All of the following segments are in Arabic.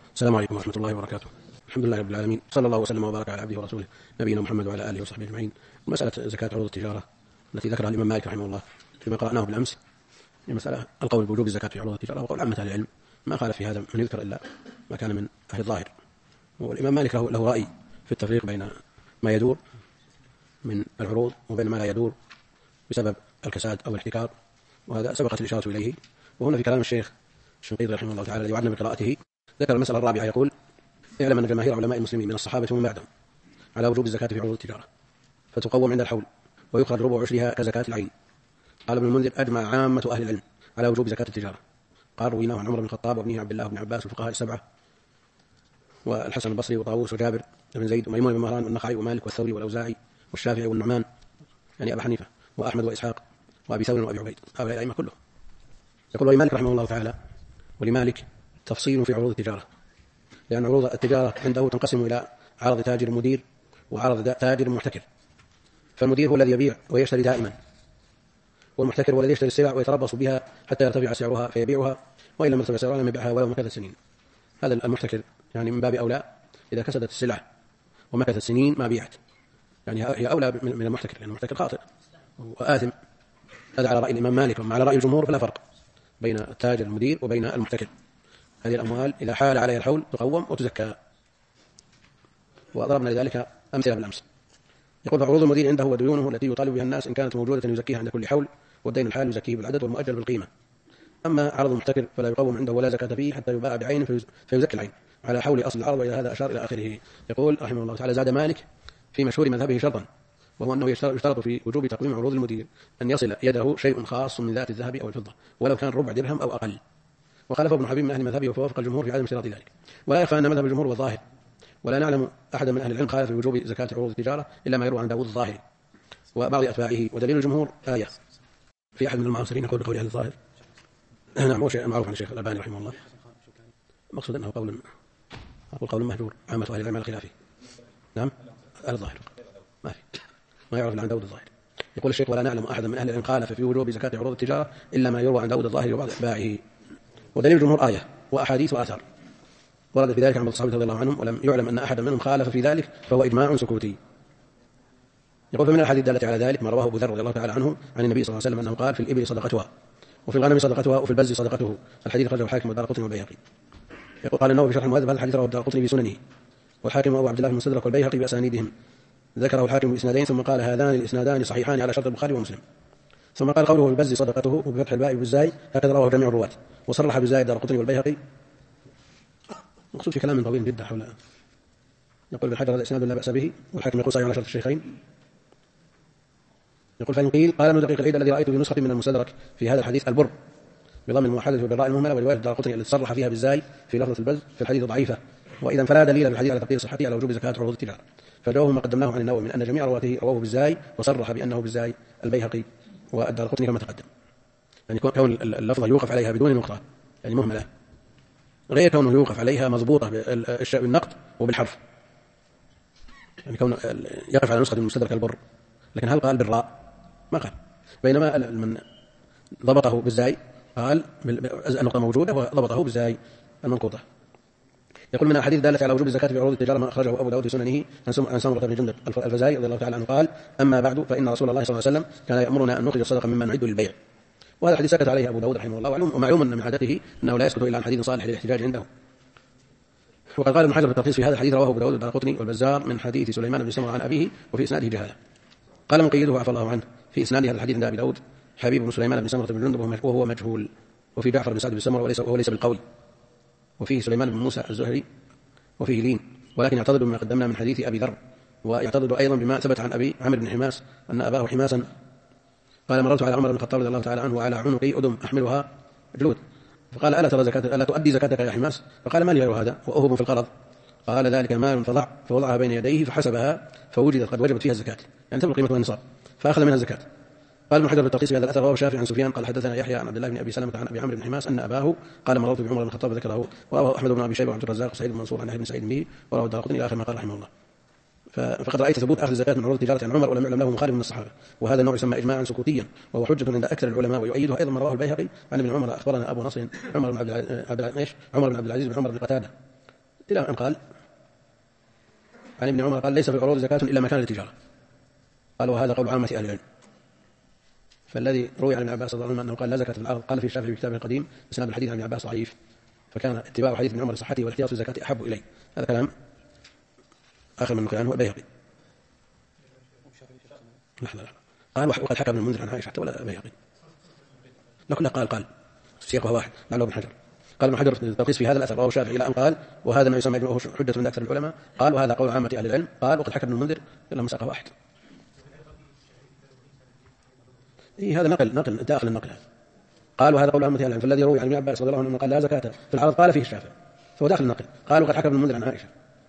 السلام عليكم ورحمة الله وبركاته. الحمد لله رب العالمين، صلى الله وسلم وبارك على عبده ورسوله نبينا محمد وعلى آله وصحبه أجمعين. مسألة زكاة عروض التجارة التي ذكرها الإمام مالك رحمه الله فيما قرأناه بالأمس هي مسألة القول بوجوب الزكاة في عروض التجارة، وقول عامة أهل العلم ما خالف في هذا من يذكر إلا ما كان من أهل الظاهر. والإمام مالك له رأي في التفريق بين ما يدور من العروض وبين ما لا يدور بسبب الكساد أو الاحتكار، وهذا سبقت الإشارة إليه. وهنا في كلام الشيخ الشنقيطي رحمه الله تعالى الذي وعدنا بقراءته ذكر المسألة الرابعة، يقول: اعلم أن جماهير علماء المسلمين من الصحابة ومن بعدهم على وجوب الزكاة في عروض التجارة، فتقوم عند الحول ويخرج ربع عشرها كزكاة العين. قال ابن المنذر: أجمع عامة أهل العلم على وجوب زكاة التجارة. قال: رويناه عن عمر بن الخطاب وابنه عبد الله بن عباس والفقهاء السبعة والحسن البصري وطاووس وجابر بن زيد وميمون بن مهران والنخعي ومالك والثوري والأوزاعي والشافعي والنعمان يعني أبا حنيفة وأحمد وإسحاق وأبي ثور وأبي عبيد، هؤلاء الأئمة كلهم. يقول: ولمالك رحمه الله تعالى ولمالك تفصيل في عروض التجارة، لأن عروض التجارة عنده تنقسم إلى عرض تاجر مدير وعرض تاجر محتكر. فالمدير هو الذي يبيع ويشتري دائما، والمحتكر هو الذي يشتري السلع ويتربص بها حتى يرتفع سعرها فيبيعها، وإن لم يرتفع سعرها لم يبيعها ولو مكث سنين. هذا المحتكر يعني من باب أولى إذا كسدت السلع ومكثت سنين ما بيعت، يعني هي أولى من المحتكر، لأن المحتكر خاطئ وآثم. هذا على رأي الإمام مالك، ومع على رأي الجمهور فلا فرق بين التاجر المدير وبين المحتكر. هذه الأموال إذا حال عليها الحول تقوم وتزكى، وضربنا لذلك أمثلة بالأمس. يقول: فعروض المدير عنده وديونه التي يطالب بها الناس إن كانت موجودة يزكيها عند كل حول، والدين الحال يزكيه بالعدد والمؤجل بالقيمة. أما عرض المحتكر فلا يقوم عنده ولا زكاة فيه حتى يباع بعين فيزكي العين على حول أصل العرض، وإلى هذا أشار إلى آخره. يقول رحمه الله تعالى: زاد مالك في مشهور مذهبه شرطا، وهو أنه يشترط في وجوب تقويم عروض المدير أن يصل يده شيء خاص من ذات الذهب أو الفضة ولو كان ربع درهم أو أقل. وخالف ابن حبيب من أهل مذهبه وفوافق الجمهور في عدم اشتراط ذلك. ولا يخفى أن مذهب الجمهور هو الظاهر، ولا نعلم أحدا من أهل العلم خالف في وجوب زكاة عروض التجارة إلا ما يروى عن داود الظاهري وبعض أتباعه. ودليل الجمهور آية في أحد من المعاصرين يقول بقول أهل الظاهر. نعم، هو شيء معروف عن الشيخ الألباني رحمه الله، مقصود أنه قول مهجور عامة أهل العلم على خلافه. نعم، أهل الظاهر ما يعرف عن داود الظاهر. يقول الشيخ: ولا نعلم أحدا من أهل العلم خالف في وجوب زكاة عروض التجارة إلا ما يروى عن داود الظاهر وبعض أتباعه. ودليل الجمهور آية وأحاديث وآثار ورد في ذلك عن الصحابة رضي الله عنهم، ولم يعلم أن أحدا منهم خالف في ذلك، فهو إجماع سكوتي. يقول: فمن الحديث الدالة على ذلك ما رواه أبو ذر رضي الله تعالى عنه عن النبي صلى الله عليه وسلم أنه قال: في الإبل صدقتها، وفي الغنم صدقتها، وفي البز صدقته. الحديث أخرجه الحاكم والدارقطني والبيهقي. يقول: قال النووي في شرح المهذب: هذا الحديث رواه الدارقطني بسننه، والحاكم وأبو عبد الله بن مستدرك والبيهقي بأسانيدهم. ذكره الحاكم بإسنادين، ثم قال: هذان الإسنادان صحيحان على شرط البخاري ومسلم. ثم قال: قوله في البز صدقته وبفتح الباء بالزاي هكذا رواه جميع الرواة، وصرح بالزاي الدارقطني والبيهقي. مقصود في كلام طويل جدا حول. يقول بالحجر: هذا إسناد لا بأس به، والحاكم يقول: صحيح على شرط الشيخين. يقول: فإن قيل: قال ابن دقيق العيد الذي رأيته في نسخة من المستدرك في هذا الحديث البر بضم الموحدة وبالراء المهملة، ورواية الدارقطني التي صرح فيها بالزاي في لفظة البز في الحديث ضعيفة، وإذا فلا دليل في الحديث على تقدير صحته على وجوب زكاة عروض التجارة. فجوابه ما قدمناه عن النووي من أن جميع رواته رواه بالزاي، وصرح بأنه بالزاي البيهقي والدارقطني كما تقدم. يعني كون اللفظة يوقف عليها بدون نقطة يعني مهملة، غير كونه يوقف عليها مضبوطة بالنقط وبالحرف. يعني كون يقف على نسخة المستدرك البر، لكن هل قال بالراء؟ ما قال. بينما من ضبطه بالزاي قال النقطة موجودة وضبطه بالزاي المنقوطة. يقول: من الحديث دالة على وجوب الزكاة في عروض التجارة ما أخرجه أبو داود في سننه عن سمرة بن جندب الفزاري رضي الله تعالى عنه قال: أما بعد فإن رسول الله صلى الله عليه وسلم كان يأمرنا أن نخرج الصدقة مما نعد للبيع. وهذا الحديث سكت عليه أبو داود رحمه الله، ومعلوم أن من عادته أنه لا يسكت إلا عن حديث صالح للاحتجاج عنده. وقد قال ابن حجر في التلخيص في هذا الحديث: رواه أبو داود والدارقطني والبزار من حديث سليمان بن سمرة عن أبيه، وفي إسناده جهالة. قال مقيده عفى الله عنه: في إسناد هذا الحديث عند أبي داود حبيب بن سليمان بن سمرة بن جندب وهو مجهول، وفي جعفر بن سعد بن سمرة وهو ليس بالقول، وفيه سليمان بن موسى الزهري، وفيه لين، ولكن يعتضد بما قدمنا من حديث أبي ذر، ويعتضد أيضا بما ثبت عن أبي عمرو بن حماس أن أباه حماسا قال: مررت على عمر بن الخطاب رضي الله تعالى عنه وعلى عنقي أدم أحملها جلود، فقال: ألا تؤدي زكاتك يا حماس؟ فقال: ما لي غير هذا وأهب في القرض؟ قال: ذلك مال فوضعها بين يديه فحسبها فوجدت قد وجبت فيها الزكاة، يعني تبلغ قيمتها النصاب، فأخذ منها الزكاة. قال ابن حجر في التلخيص في هذا الأثر: رواه الشافعي عن سفيان قال: حدثنا يحيى عن عبد الله بن أبي سلمة عن أبي عمرو بن حماس أن أباه قال: مررت بعمر بن الخطاب ذكره، ورواه أحمد بن أبي شيبة وعبد الرزاق وسعيد بن منصور عن يحيى بن سعيد به، ورواه الدارقطني إلى آخر ما قال رحمه الله. فقد رأيت ثبوت أخذ الزكاة من عروض التجارة عن عمر ولم يعلم له مخالف من الصحابة، وهذا النوع يسمى إجماعا سكوتيا، وهو حجة عند أكثر العلماء. ويؤيده أيضا ما رواه البيهقي عن ابن عمر: أخبرنا أبو نصر عمر بن عبد العزيز بن عمر بن قتادة إلى أن قال عن ابن عمر قال: ليس في العروض زكاة إلا ما كان للتجارة. قال: وهذا قول عامة أهل العلم. فالذي روي عن ابن عباس رضي الله عنه أنه قال: لا زكاة في العرض، قال في الشافعي في كتابه القديم إسناد الحديث عن ابن عباس ضعيف، فكان اتباع حديث ابن عمر لصحته والاحتياط في الزكاة أحب إليه. هذا كلام آخر من نقل عنه البيهقي. قال: وقد حكى ابن المنذر عن عائشة حتى ولا البيهقي. لا قال سياقها واحد لعله ابن حجر. قال ابن حجر في التلخيص في هذا الأثر رواه الشافعي إلى أن قال: وهذا ما يسمى وهو حجة عند أكثر العلماء. قال: وهذا قول عامة أهل العلم. قال: وقد حكى ابن المنذر إلا مساقه واحد. هذا نقل داخل النقل. قال: وهذا قول عامة أهل العلم. فالذي روي عن ابن عباس رضي الله عنه قال: لا زكاة في العرض، قال فيه الشافعي، فهو داخل النقل. قال: وقد حكى ابن المنذر عن عائشة.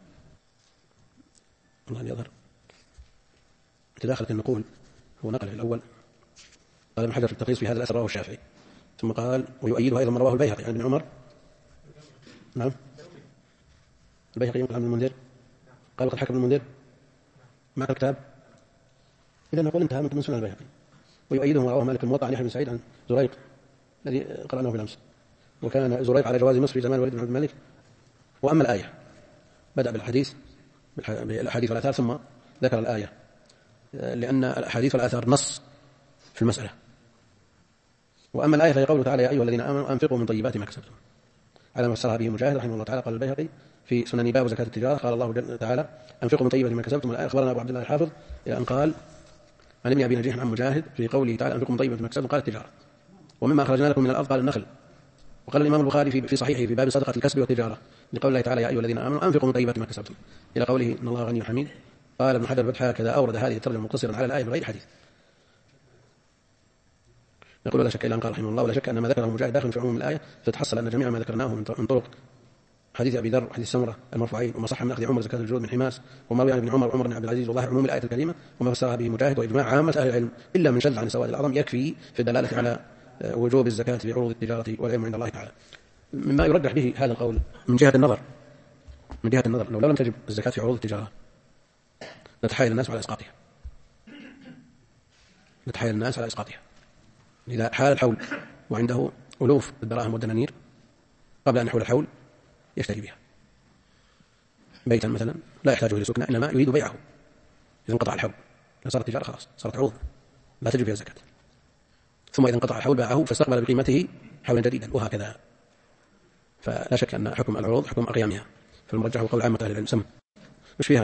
الله يظهر تداخلة النقول. هو نقل الأول. قال ابن حجر في التلخيص في هذا الأثر رواه الشافعي، ثم قال: ويؤيده أيضا ما رواه البيهقي عن ابن عمر. نعم، البيهقي ينقل عن ابن المنذر. قال: وقد حكى ابن المنذر. معك الكتاب؟ إذا نقول انتهى من سنن البيهقي. ويؤيده ما رواه مالك الموطأ عن يحيى بن سعيد عن زريق الذي قرأناه بالأمس، وكان زريق على جواز مصر في زمان الوليد بن عبد الملك. وأما الآية بدأ بالأحاديث والآثار ثم ذكر الآية، لأن الأحاديث والآثار نص في المسألة. وأما الآية فهي قوله تعالى: يا أيها الذين آمنوا أنفقوا من طيبات ما كسبتم، على ما فسرها به مجاهد رحمه الله تعالى. قال البيهقي في سنن باب زكاة التجارة: قال الله تعالى: أنفقوا من طيبات ما كسبتم. والآية أخبرنا أبو عبد الله الحافظ إلى أن قال عن ابن أبي نجيح عن مجاهد في قوله تعالى: أنفقوا من طيبات ما كسبتم، قال التجارة. ومما أخرجنا لكم من الأرض قال النخل. وقال الإمام البخاري في صحيحه في باب صدقة الكسب والتجارة لقول الله تعالى: يا أيها الذين آمنوا أنفقوا من طيبات ما كسبتم، إلى قوله: إن الله غني حميد. قال ابن حجر فتح كذا أورد هذه الترجمة مقتصرا على الآية بغير حديث. نقول: لا شك إلا أن قال رحمه الله: ولا شك أن ما ذكره مجاهد داخل في عموم الآية، فتحصل أن جميع ما ذكرناه من طرق حديث أبي ذر وحديث سمرة المرفوعين، وما صح من أخذ عمر زكاة الجلود من حماس، وما روي عن ابن عمر وعمر بن عبد العزيز، والله عموم الآية الكريمة وما فسرها به مجاهد وإجماع عامة أهل العلم إلا من شذ عن سواد الأعظم يكفي في الدلالة على وجوب الزكاة في عروض التجارة والعلم عند الله تعالى. مما يرجح به هذا القول من جهة النظر لو لم تجب الزكاة في عروض التجارة نتحايل الناس على إسقاطها. إذا حال الحول وعنده ألوف الدراهم والدنانير قبل أن يحول الحول يشتري بها بيتا مثلا لا يحتاجه لسكنة إنما يريد بيعه، إذا انقطع الحول صارت تجارة خلاص، صارت عروض لا تجب فيها الزكاة. ثم إذا انقطع الحول باعه فاستقبل بقيمته حولا جديدا، وهكذا. فلا شك أن حكم العروض حكم أقيامها، فالمرجح قول عامة أهل العلم. سم مش فيها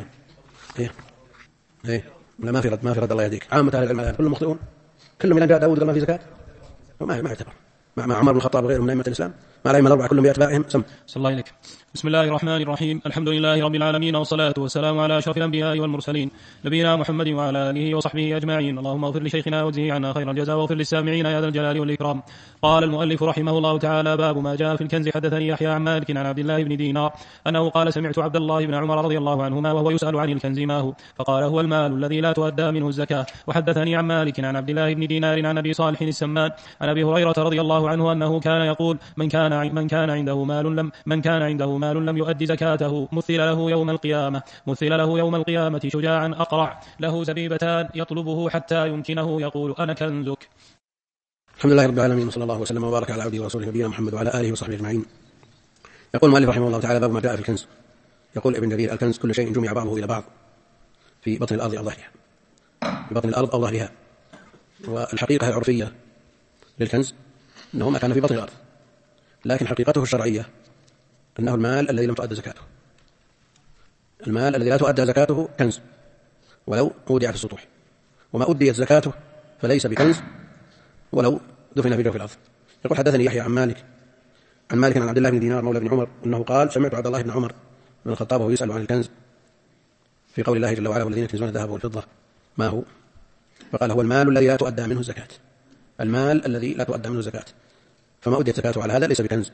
لا ما في رد الله يهديك. عامة أهل العلم كلهم مخطئون، كلهم إلى جاء داود قال ما في زكاة، وما يعتبر مع عمر بن الخطاب وغيرهم من أئمة الإسلام، مع الأئمة الأربعة كلهم بأتباعهم. سم. صلى الله عليك. بسم الله الرحمن الرحيم. الحمد لله رب العالمين، والصلاة والسلام على أشرف الأنبياء والمرسلين نبينا محمد وعلى آله وصحبه أجمعين. اللهم اغفر لشيخنا واجزه عنا خير الجزاء، واغفر للسامعين يا ذا الجلال والإكرام. قال المؤلف رحمه الله تعالى: باب ما جاء في الكنز. حدثني يحيى عن مالك عن عبد الله بن دينار أنه قال: سمعت عبد الله بن عمر رضي الله عنهما وهو يسأل عن الكنز ما هو، فقال: هو المال الذي لا تؤدى منه الزكاة. وحدثني عن مالك عن عبد الله بن دينار عن أبي صالح السمان عن أبي هريرة رضي الله عنه أنه كان يقول: من كان عنده مال لم يؤد زكاته مثل له يوم القيامة شجاعا أقرع له زبيبتان يطلبه حتى يمكنه يقول: أنا كنزك. الحمد لله رب العالمين، وصلى الله وسلم وبارك على عبده ورسوله نبينا محمد وعلى آله وصحبه أجمعين. يقول المؤلف رحمه الله تعالى: باب ما جاء في الكنز. يقول ابن جرير: الكنز كل شيء جمع بعضه إلى بعض في بطن الأرض أو ظهرها، في بطن الأرض أو ظهرها. والحقيقة العرفية للكنز أنه ما كان في بطن الأرض، لكن حقيقته الشرعية أنه المال الذي لم تؤدى زكاته. المال الذي لا تؤدى زكاته كنز ولو أودع في السطوح، وما أديت زكاته فليس بكنز ولو دفن في جوف الأرض. يقول: حدثني يحيى عن مالك عن عبد الله بن دينار مولى بن عمر أنه قال: سمعت عبد الله بن عمر بن الخطاب وهو يسأل عن الكنز في قول الله جل وعلا: والذين يكنزون الذهب والفضة ما هو، فقال: هو المال الذي لا تؤدى منه الزكاة. المال الذي لا تؤدى منه الزكاة، فما أديت زكاته على هذا ليس بكنز.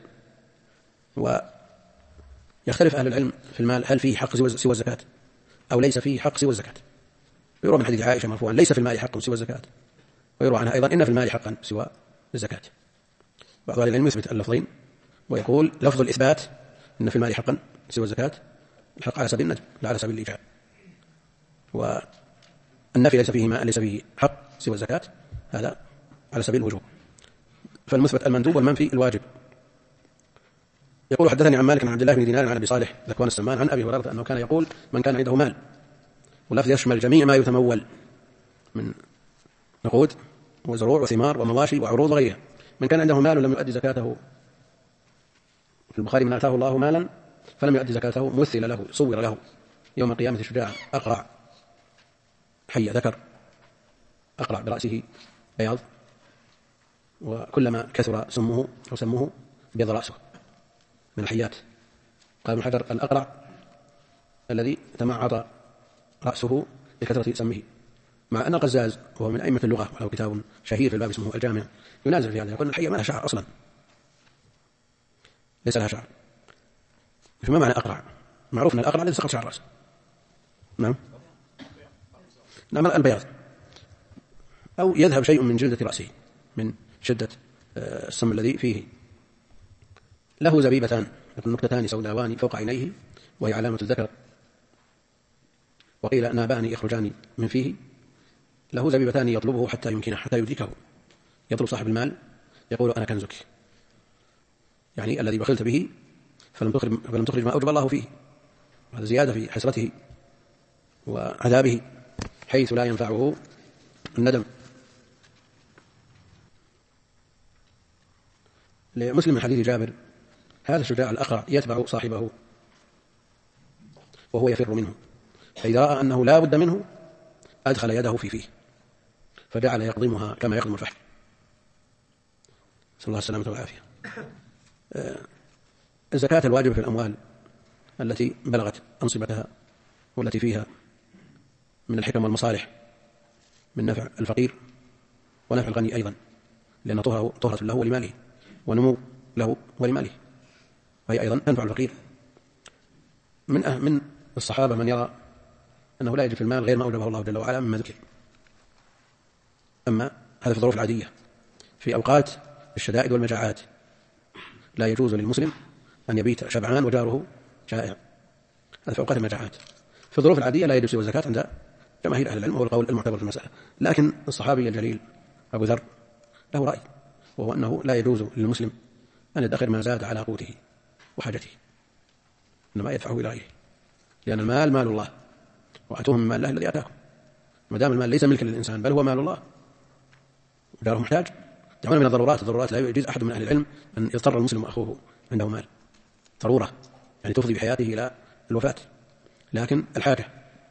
ويختلف أهل العلم في المال هل فيه حق سوى الزكاة أو ليس فيه حق سوى الزكاة. ويروى من حديث عائشة مرفوعا: ليس في المال حق سوى الزكاة. ويروى عنها أيضا: إن في المال حقا سوى الزكاة. بعض أهل العلم يثبت اللفظين ويقول: لفظ الإثبات إن في المال حقا سوى الزكاة الحق على سبيل الندب لا على سبيل الإيجاب، والنفي ليس فيه حق سوى الزكاة هذا على سبيل الوجوب. فالمثبت المندوب والمنفي الواجب. يقول حدثني عن مالك عن عبد الله بن دينار عن أبي صالح ذكوان السمان عن أبي هريرة أنه كان يقول من كان عنده مال، واللفظ يشمل جميع ما يتمول من نقود وزروع وثمار ومواشي وعروض وغيرها، من كان عنده مال لم يؤدي زكاته، في البخاري من آتاه الله مالا فلم يؤدي زكاته مثل له صور له يوم القيامة شجاع أقرع حي ذكر أقرع برأسه بياض، وكلما كثر سمه أو سمه بيض رأسه من الحيات. قال ابن حجر الأقرع الذي تمعط رأسه بكثرة سمه، مع أن القزاز وهو من أئمة اللغة وله كتاب شهير في الباب اسمه الجامع ينازل في هذا، يقول الحية ما لها شعر أصلا، ليس لها شعر. فما معنى أقرع؟ معروف أن الأقرع الذي سقط شعر رأسه. نعم البياض، أو يذهب شيء من جلدة رأسه من شدة السم الذي فيه. له زبيبتان نكتتان سوداوان فوق عينيه وهي علامة الذكر، وقيل نابان يخرجان من فيه. له زبيبتان يطلبه حتى يمكنه، حتى يدركه، يطلب صاحب المال يقول أنا كنزك، يعني الذي بخلت به فلم تخرج ما أوجب الله فيه، وهذا زيادة في حسرته وعذابه حيث لا ينفعه الندم. لمسلم من حديث جابر هذا الشجاع الأقرع يتبع صاحبه وهو يفر منه، فإذا رأى أنه لا بد منه أدخل يده في فيه فجعل يقضمها كما يقضم الفحل، نسأل الله السلامة والعافية. الزكاة الواجبة في الأموال التي بلغت أنصبتها والتي فيها من الحكم والمصالح من نفع الفقير ونفع الغني أيضا، لأن طهرة له ولماله ونمو له ولماله، وهي أيضا تنفع الفقير. من الصحابة من يرى أنه لا يجب في المال غير ما أوجبه الله جل وعلا مما ذكر، أما هذا في الظروف العادية. في أوقات الشدائد والمجاعات لا يجوز للمسلم أن يبيت شبعان وجاره جائع، هذا في أوقات المجاعات. في الظروف العادية لا يجوز الزكاة عند جماهير أهل العلم، وهو القول المعتبر في المسألة. لكن الصحابي الجليل أبو ذر له رأي، وهو أنه لا يجوز للمسلم أن يدخر ما زاد على قوته وحاجته، إنما يدفعه إلى غيره، لأن المال مال الله، وآتوهم من مال الله الذي آتاكم. ما دام المال ليس ملكا للإنسان بل هو مال الله وجاره محتاج، دعونا من الضرورات لا يجوز أحد من أهل العلم أن يضطر المسلم أخوه عنده مال ضرورة يعني تفضي بحياته إلى الوفاة، لكن الحاجة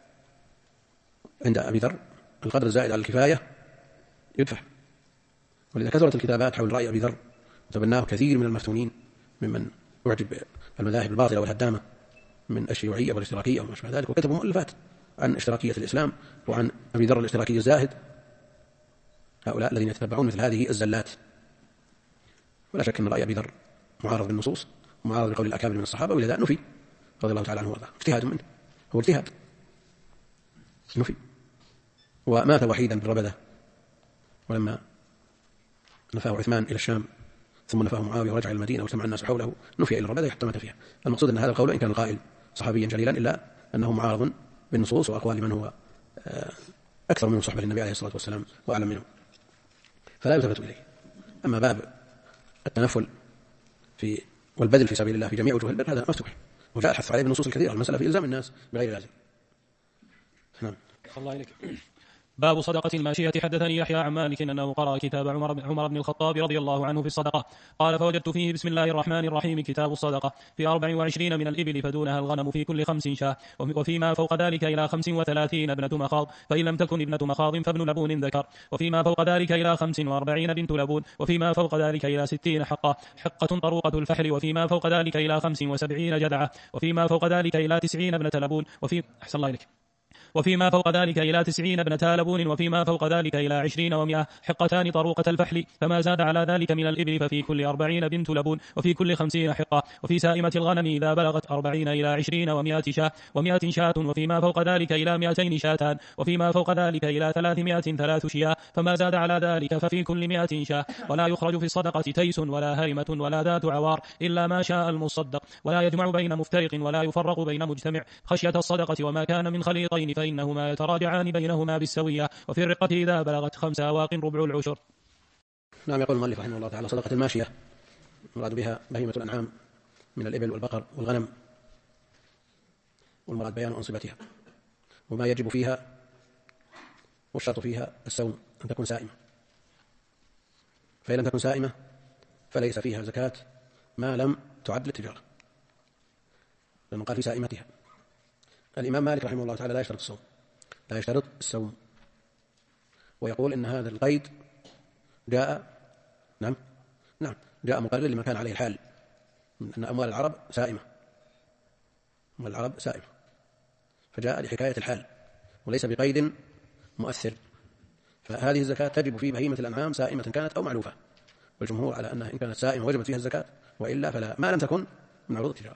عند أبي ذر القدر الزائد على الكفاية يدفع. ولذا كثرت الكتابات حول رأي أبي ذر وتبناه كثير من المفتونين ممن يعجب المذاهب الباطلة والهدامة من الشيوعية والاشتراكية وما شابه ذلك، وكتبوا مؤلفات عن اشتراكية الإسلام وعن أبي ذر الاشتراكي الزاهد، هؤلاء الذين يتبعون مثل هذه الزلات. ولا شك أن رأي أبي ذر معارض بالنصوص ومعارض بقول الأكابر من الصحابة، ولذا نفي رضي الله تعالى عنه وارضاه، اجتهاد منه، هو اجتهاد نفي، ومات وحيدا بالربذة، ولما نفاه عثمان إلى الشام ثم نفاه معاوية ورجع إلى المدينة واجتمع الناس حوله نفي إلى الربذة حتى مات فيها. المقصود أن هذا القول إن كان القائل صحابيا جليلا إلا أنه معارض بالنصوص وأقوال من هو أكثر منه صحبة للنبي عليه الصلاة والسلام وأعلم منه، فلا يلتفت إليه. أما باب التنفل والبذل في سبيل الله في جميع وجوه البر هذا مفتوح، وجاء الحث عليه بالنصوص الكثيرة، المسألة في إلزام الناس بغير لازم. نعم. الله عليك. باب صدقة الماشية. حدثني يحيى عن مالك أنه قرأ كتاب عمر بن الخطاب رضي الله عنه في الصدقة، قال فوجدت فيه بسم الله الرحمن الرحيم كتاب الصدقة في 24 من الإبل فدونها الغنم في كل 5 شاة، وفيما فوق ذلك إلى 35 ابنة مخاض، فإن لم تكن ابنة مخاض فابن لبون ذكر، وفيما فوق ذلك إلى 45 بنت لبون، وفيما فوق ذلك إلى 60 حقة طروقة الفحل، وفيما فوق ذلك إلى 75 جذعة، وفيما فوق ذلك إلى 90 ابنة لبون، أحسن الله إليك، وفيما فوق ذلك إلى 90 ابنة لبون، وفيما فوق ذلك إلى 20 و100 حقتان طروقة الفحل، فما زاد على ذلك من الإبل ففي كل 40 بنت لبون، وفي كل 50 حقة، وفي سائمة الغنم إذا بلغت 40 إلى 20 و100 شاة و100 شاة، وفيما فوق ذلك إلى 200 شاتان، وفيما فوق ذلك إلى 300 3 شياه، فما زاد على ذلك ففي كل 100 شاة. ولا يخرج في الصدقة تيس ولا هرمة ولا ذات عوار إلا ما شاء المصدق، ولا يجمع بين مفترق ولا يفرق بين مجتمع خشية الصدقة، وما كان من خليطين فإنهما يتراجعان بينهما بالسوية، وفي الرقة إذا بلغت 5 أواق ربع العشر. نعم. يقول المؤلف رحمه الله تعالى: صدقة الماشية مراد بها بهيمة الأنعام من الإبل والبقر والغنم، والمراد بيان أنصبتها وما يجب فيها، والشرط فيها الصوم أن تكون سائمة، فإن لم تكن سائمة فليس فيها زكاة ما لم تعد للتجارة، لأنه قال في سائمتها. الإمام مالك رحمه الله تعالى لا يشترط الصوم، لا يشترط الصوم، ويقول إن هذا القيد جاء جاء مقرر لما كان عليه الحال من أن أموال العرب سائمة، أموال العرب سائمة، فجاء لحكاية الحال وليس بقيد مؤثر. فهذه الزكاة تجب في بهيمة الأنعام سائمة كانت أو معلوفة، والجمهور على أنها إن كانت سائمة وجبت فيها الزكاة، وإلا فلا، ما لم تكن من عروض التجارة.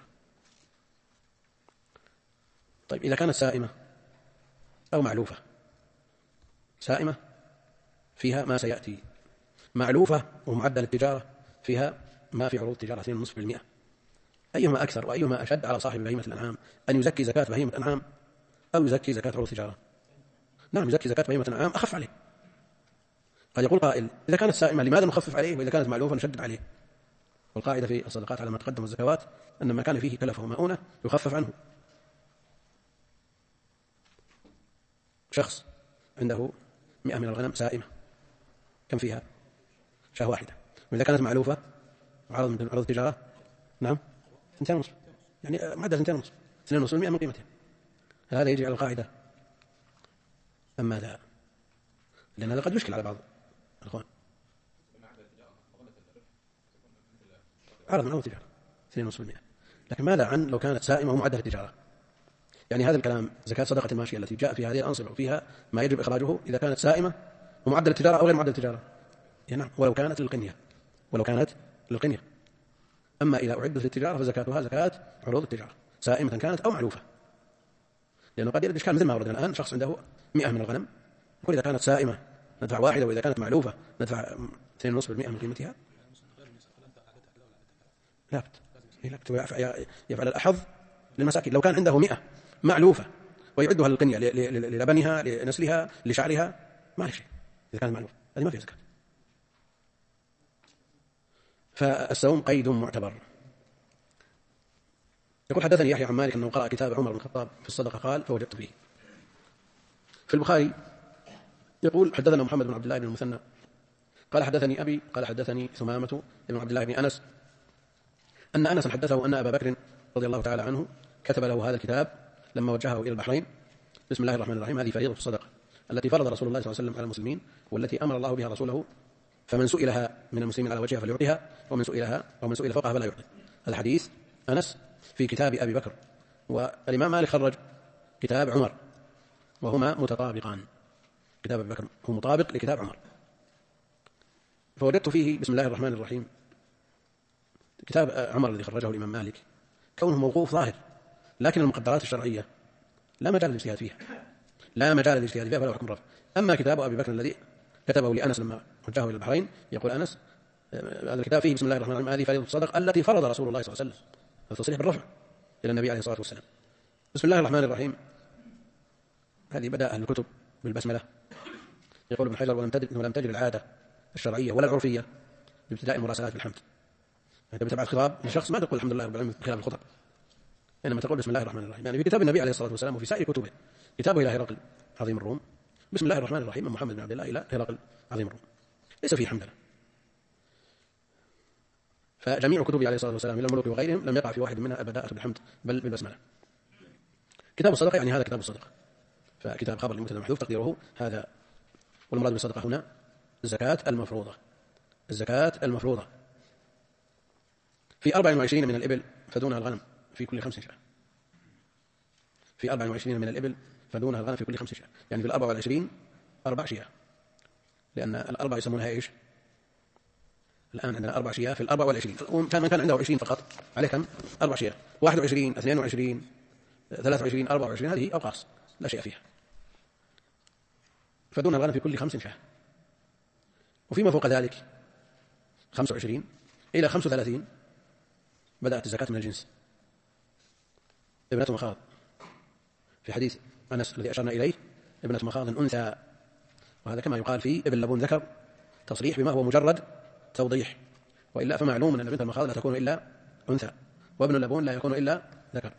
طيب إذا كانت سائمة أو معلوفة، سائمة فيها ما سيأتي، معلوفة ومعدل التجارة فيها ما في عروض التجارة 2.5%، أيهما أكثر وأيهما أشد على صاحب بهيمة الأنعام، أن يزكي زكاة بهيمة الأنعام أو يزكي زكاة عروض التجارة؟ نعم، يزكي زكاة بهيمة الأنعام أخف عليه. قد يقول قائل إذا كانت سائمة لماذا نخفف عليه، وإذا كانت معلوفة نشدد عليه؟ والقاعدة في الصدقات على ما تقدم الزكوات أن ما كان فيه كلفة ومؤونة يخفف عنه. شخص عنده 100 من الغنم سائمة، كم فيها؟ شاة واحدة، وإذا كانت معلوفة عرض من عروض التجارة، نعم 2.5، يعني معدل 2.5 من قيمتها. هذا يجي على القاعدة. أما ذا لأن هذا قد يشكل على بعض الأخوان، عرض من عروض التجارة 2.5%، لكن ماذا عن لو كانت سائمة ومعدل التجارة؟ يعني هذا الكلام زكاة صدقة الماشية التي جاء في هذه الأنصبة وفيها ما يجب إخراجه إذا كانت سائمة ومعدل التجارة أو غير معدل التجارة، نعم، ولو كانت للقنية. أما إذا أعدت للتجارة فزكاتها زكاة عروض التجارة سائمة كانت أو معلوفة، لأنه قد يرد إشكال مثل ما وردنا الآن، شخص عنده 100 من الغنم، يقول إذا كانت سائمة ندفع واحدة، وإذا كانت معلوفة ندفع 2.5% من قيمتها. لا يفعل الأحظ للمساكين. لو كان عنده 100 معلوفة ويعدها للقنية للبنها لنسلها لشعرها ما عليه شيء، إذا كانت معلوفة هذه ما فيها زكاة. فالصوم قيد معتبر. يقول حدثني يحيى عن مالك أنه قرأ كتاب عمر بن الخطاب في الصدقة قال فوجدت فيه. في البخاري يقول حدثنا محمد بن عبد الله بن المثنى قال حدثني أبي قال حدثني ثمامة بن عبد الله بن أنس أن أنس حدثه أن أبا بكر رضي الله تعالى عنه كتب له هذا الكتاب لما وجهه إلى البحرين: بسم الله الرحمن الرحيم، هذه فريضة الصدقة التي فرض رسول الله صلى الله عليه وسلم على المسلمين، والتي أمر الله بها رسوله، فمن سئلها من المسلمين على وجهها فليعطيها، ومن سئل فوقها فلا يعطي. هذا حديث أنس في كتاب أبي بكر، والإمام مالك خرج كتاب عمر، وهما متطابقان. كتاب أبي بكر هو مطابق لكتاب عمر. فوجدت فيه بسم الله الرحمن الرحيم. كتاب عمر الذي خرجه الإمام مالك كونه موقوف ظاهر، لكن المقدرات الشرعية لا مجال للاجتهاد فيها، فلا حكم رفع. أما كتاب أبي بكر الذي كتبه لأنس لما وجهه إلى البحرين، يقول أنس هذا الكتاب فيه بسم الله الرحمن الرحيم، هذه فريضة الصدقة التي فرض رسول الله صلى الله عليه وسلم، التصريح بالرفع إلى النبي عليه الصلاة والسلام. بسم الله الرحمن الرحيم هذه بدأ أهل الكتب بالبسملة. يقول ابن حجر: ولم تجد العادة الشرعية ولا العرفية بابتداء المراسلات بالحمد. أنت بتبعث خطاب لشخص ما تقول الحمد لله رب العالمين في خلال الخطب، إنما تقول بسم الله الرحمن الرحيم. يعني في كتاب النبي عليه الصلاة والسلام وفي سائر كتبه، كتابه إلى هرقل عظيم الروم بسم الله الرحمن الرحيم من محمد بن عبد الله إلى هرقل عظيم الروم، ليس فيه حمد لله. فجميع كتبه عليه الصلاة والسلام إلى الملوك وغيرهم لم يقع في واحد منها البداءة بالحمد بل بالبسملة. كتاب الصدقة يعني هذا كتاب الصدقة، فكتاب خبر لمبتدأ محذوف تقديره هذا. والمراد بالصدقة هنا الزكاة المفروضة في 24 من الإبل فدونها الغنم في كل 5 شاة. في 24 من الإبل فدونها الغنم في كل 5 شاة، يعني في 24 4 شياه، لأن الأربع يسمونها إيش؟ الآن عندنا 4 شياه في 24. كان من كان عنده 20 فقط عليه كم؟ 4 شياه. 21 22 23 24 هذه أوقاص لا شيء فيها، فدونها الغنم في كل 5 شاة. وفيما فوق ذلك 25 إلى 35 بدأت الزكاة من الجنس. ابنة مخاض في حديث أنس الذي أشرنا إليه، ابنة مخاض أنثى، وهذا كما يقال في ابن لبون ذكر تصريح بما هو مجرد توضيح، وإلا فمعلوم أن بنت المخاض لا تكون إلا أنثى، وابن اللبون لا يكون إلا ذكر.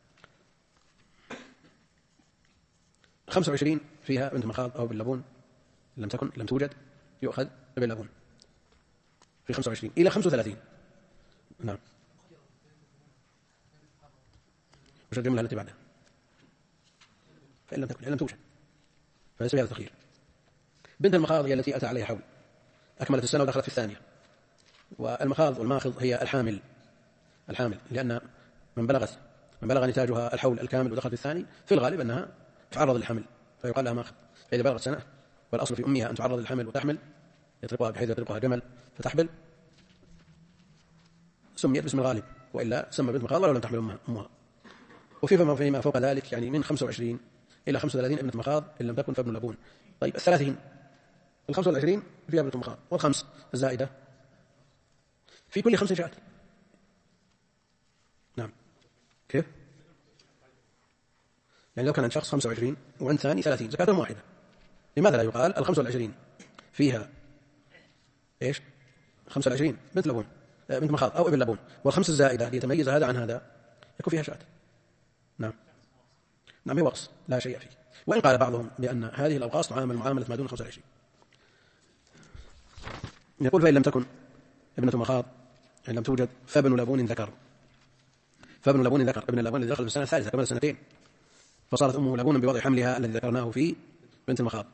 25 فيها بنت مخاض أو باللبون لم توجد يؤخذ باللبون في 25 إلى 35. نعم. وش الجملة التي بعدها؟ فإن لم تكن لم توجد فليس بهذا التخيير. بنت المخاض هي التي أتى عليها حول أكملت السنة ودخلت في الثانية. والمخاض والماخض هي الحامل لأن من بلغ نتاجها الحول الكامل ودخلت في الثاني في الغالب أنها تعرض للحمل فيقال لها ماخذ. فإذا بلغت سنة والأصل في أمها أن تعرض للحمل وتحمل يطرقها بحيث يطرقها جمل فتحبل سميت باسم الغالب، وإلا سمى بنت مخاض ولو لم تحمل أمها. وفيما فوق ذلك يعني من 25 إلى 35 ابنة مخاض إن لم تكن فابن لبون. طيب 30 25 فيها ابنة مخاض، والخمس الزائدة في كل 5 شاة. نعم. كيف؟ يعني لو كان عند شخص 25 وعند ثاني 30 زكاتهم واحدة، لماذا لا يقال 25 فيها إيش 25 بنت لبون بنت مخاض أو ابن لبون، والخمس الزائدة ليتميز هذا عن هذا يكون فيها شاة. نعم هي وقص لا شيء فيه. وإن قال بعضهم بأن هذه الأوقاص تعامل معاملة ما دون 25. يقول فإن لم تكن ابنة مخاض إن لم توجد فابن لبون ذكر. ابن اللبون الذي دخل في السنة الثالثة كمل سنتين فصارت أمه لبونا بوضع حملها الذي ذكرناه في بنت المخاض.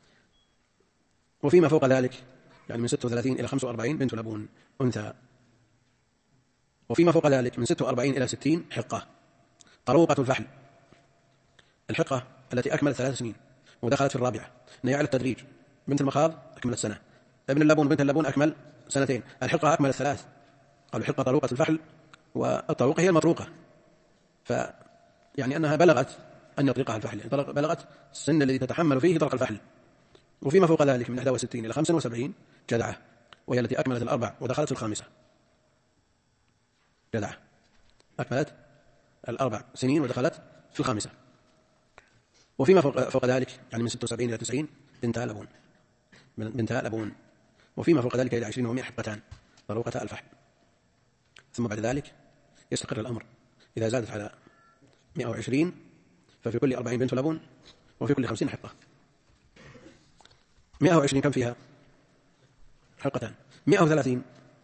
وفيما فوق ذلك يعني من 36 إلى 45 بنت لبون أنثى. وفيما فوق ذلك من 46 إلى 60 حقة طروقة الفحل. الحقة التي أكملت 3 سنين ودخلت في الرابعة نهي على التدريج. بنت المخاض أكملت سنة، ابن اللبون بنت اللبون أكمل 2 سنين، الحقة أكملت 3. قالوا الحقة طروقة الفحل والطروقة هي المطروقة، فيعني أنها بلغت أن يطرقها الفحل، بلغت السن الذي تتحمل فيه طرق الفحل. وفيما فوق ذلك من 61 إلى 75 جدعة، وهي التي أكملت 4 ودخلت في 5. جدعة أكملت 4 سنين ودخلت في 5. وفيما فوق ذلك يعني من 76 إلى 90 بنتا لبون. وفيما فوق ذلك إلى 20 و100 حقتان طروقة الفحل. ثم بعد ذلك يستقر الأمر إذا زادت على 120 ففي كل 40 بنت لبون وفي كل 50 حقة. 120 كم فيها حقتان؟ 130